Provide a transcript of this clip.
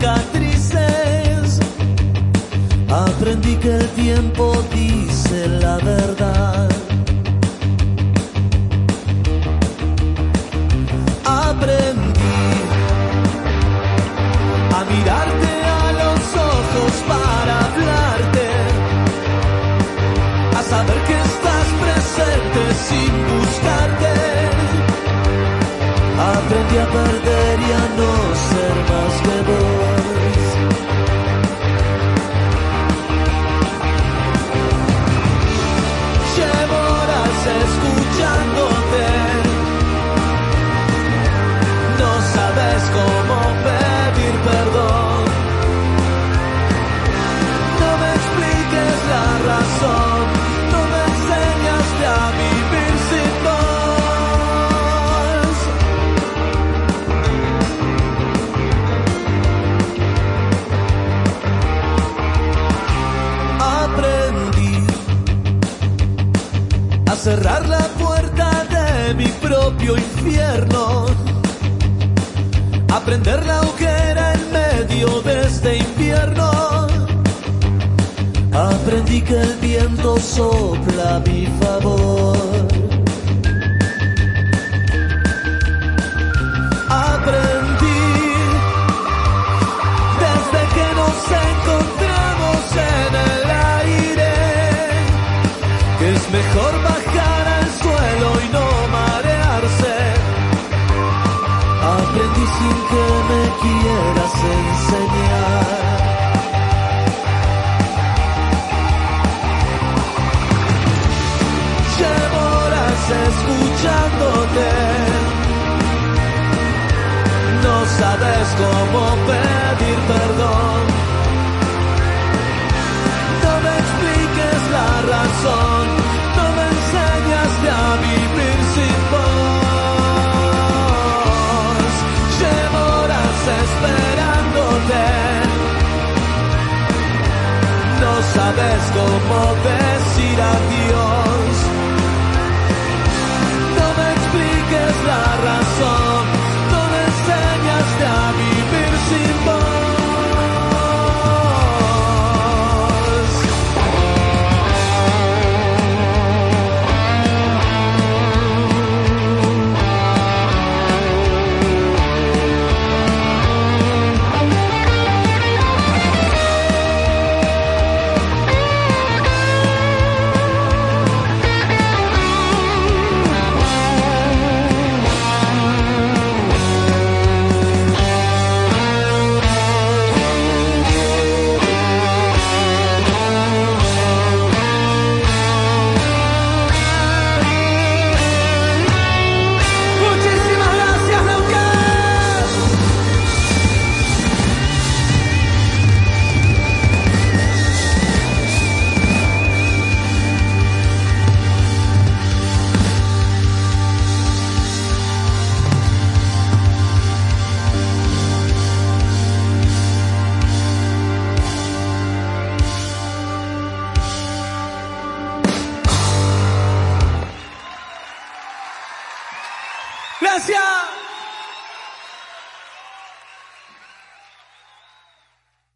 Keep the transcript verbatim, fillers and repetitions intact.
cicatrices. Aprendí que el tiempo dice la verdad. Aprendí a mirarte a los ojos para hablarte, a saber que estás presente sin buscarte. Aprendí a perder y a no ser más que vos. Llevo horas escuchándote, no sabes cómo pedir perdón. No me expliques la razón, no me enseñaste a vivir sin vos. Aprendí a cerrar la puerta de mi propio infierno, a prender la hoguera en medio de este invierno. Aprendí que el viento sopla a mi favor. Aprendí desde que nos encontramos en el aire que es mejor bajar al suelo y no marearse. Aprendí sin que me quieras enseñar. Llevo horas escuchándote, no sabes cómo pedir perdón. No me expliques la razón, no me enseñaste a vivir sin vos. Llevo horas esperándote, no sabes cómo decir adiós. No me expliques la razón, no me enseñaste a vivir sin vos. Gracias.